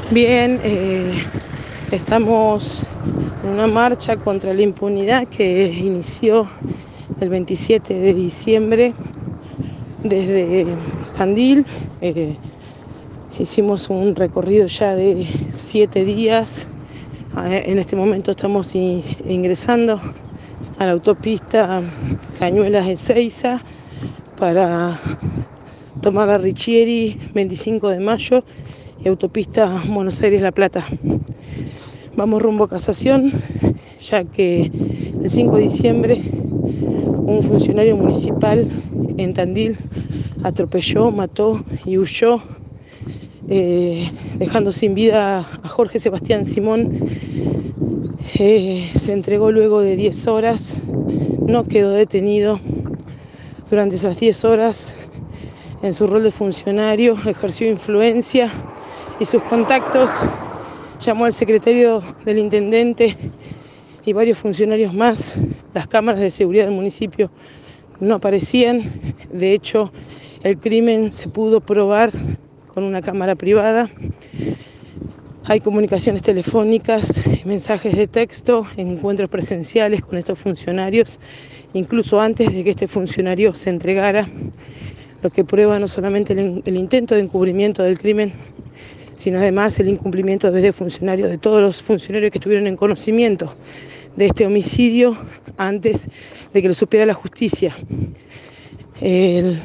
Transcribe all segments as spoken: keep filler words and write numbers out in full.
Bien, eh, estamos en una marcha contra la impunidad que inició el veintisiete de diciembre desde Tandil. Eh, hicimos un recorrido ya de siete días. En este momento estamos ingresando a la autopista Cañuelas-Ezeiza para tomar la Richieri veinticinco de mayo y autopista Buenos Aires-La Plata. Vamos rumbo a casación, ya que el cinco de diciembre un funcionario municipal en Tandil atropelló, mató y huyó, eh, dejando sin vida a Jorge Sebastián Simón. Eh, se entregó luego de diez horas, no quedó detenido. Durante esas diez horas, en su rol de funcionario, ejerció influencia y sus contactos. Llamó al secretario del intendente y varios funcionarios más. Las cámaras de seguridad del municipio no aparecían. De hecho, el crimen se pudo probar con una cámara privada. Hay comunicaciones telefónicas, mensajes de texto, encuentros presenciales con estos funcionarios, incluso antes de que este funcionario se entregara, lo que prueba no solamente el, el intento de encubrimiento del crimen, sino además el incumplimiento de funcionarios, de todos los funcionarios que estuvieron en conocimiento de este homicidio antes de que lo supiera la justicia. El,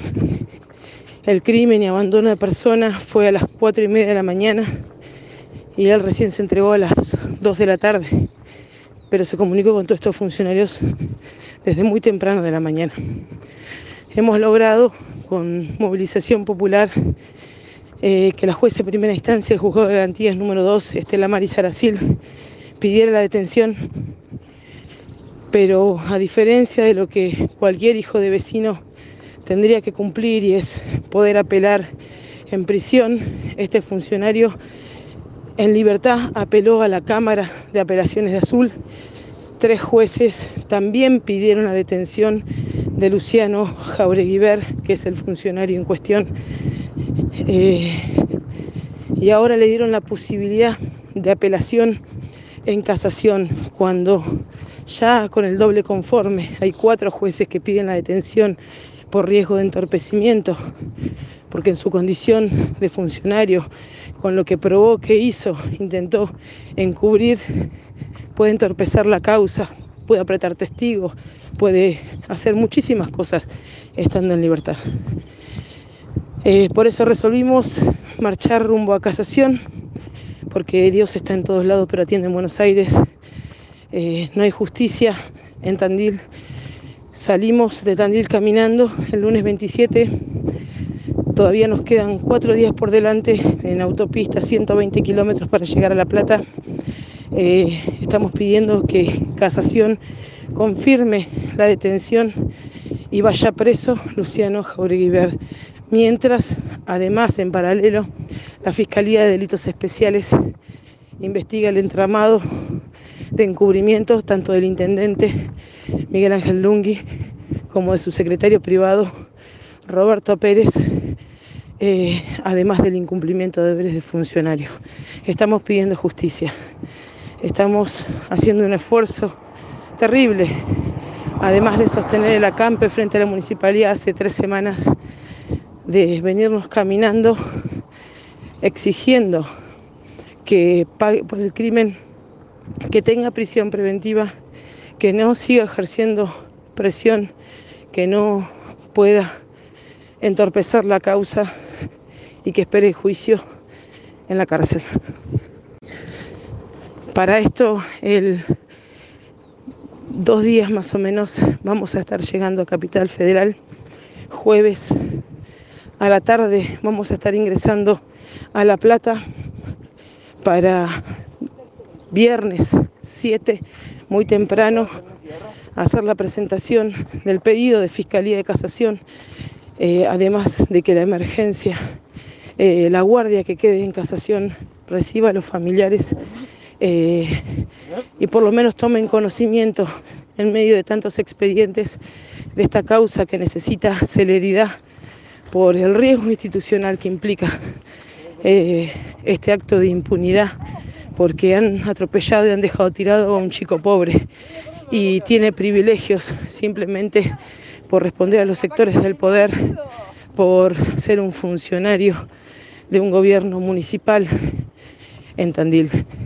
el crimen y abandono de personas fue a las cuatro y media de la mañana y él recién se entregó a las dos de la tarde, pero se comunicó con todos estos funcionarios desde muy temprano de la mañana. Hemos logrado, con movilización popular, Eh, que la jueza de primera instancia del juzgado de garantías número dos, Estela Maris Aracil, pidiera la detención, pero a diferencia de lo que cualquier hijo de vecino tendría que cumplir, y es poder apelar en prisión, este funcionario en libertad apeló a la Cámara de Apelaciones de Azul. Tres jueces también pidieron la detención de Luciano Jaureguiber, que es el funcionario en cuestión. Eh, y ahora le dieron la posibilidad de apelación en casación, cuando ya con el doble conforme hay cuatro jueces que piden la detención por riesgo de entorpecimiento, porque en su condición de funcionario, con lo que probó que hizo, intentó encubrir, puede entorpecer la causa, puede apretar testigos, puede hacer muchísimas cosas estando en libertad. Eh, por eso resolvimos marchar rumbo a casación, porque Dios está en todos lados, pero atiende en Buenos Aires. Eh, no hay justicia en Tandil. Salimos de Tandil caminando el lunes veintisiete. Todavía nos quedan cuatro días por delante en autopista, ciento veinte kilómetros para llegar a La Plata. Eh, estamos pidiendo que casación confirme la detención y vaya preso Luciano Jaureguiber. Mientras, además, en paralelo, la Fiscalía de Delitos Especiales investiga el entramado de encubrimiento tanto del intendente Miguel Ángel Lungui como de su secretario privado Roberto Pérez, eh, además del incumplimiento de deberes de funcionario. Estamos pidiendo justicia, estamos haciendo un esfuerzo terrible, además de sostener el acampe frente a la municipalidad hace tres semanas, de venirnos caminando exigiendo que pague por el crimen, que tenga prisión preventiva, que no siga ejerciendo presión, que no pueda entorpecer la causa y que espere el juicio en la cárcel. Para esto, el dos días más o menos vamos a estar llegando a Capital Federal. Jueves a la tarde vamos a estar ingresando a La Plata para viernes siete, muy temprano, hacer la presentación del pedido de Fiscalía de Casación, eh, además de que la emergencia, eh, la guardia que quede en casación reciba a los familiares eh, y por lo menos tomen conocimiento en medio de tantos expedientes de esta causa que necesita celeridad por el riesgo institucional que implica. eh, este acto de impunidad, porque han atropellado y han dejado tirado a un chico pobre y tiene privilegios simplemente por responder a los sectores del poder, por ser un funcionario de un gobierno municipal en Tandil.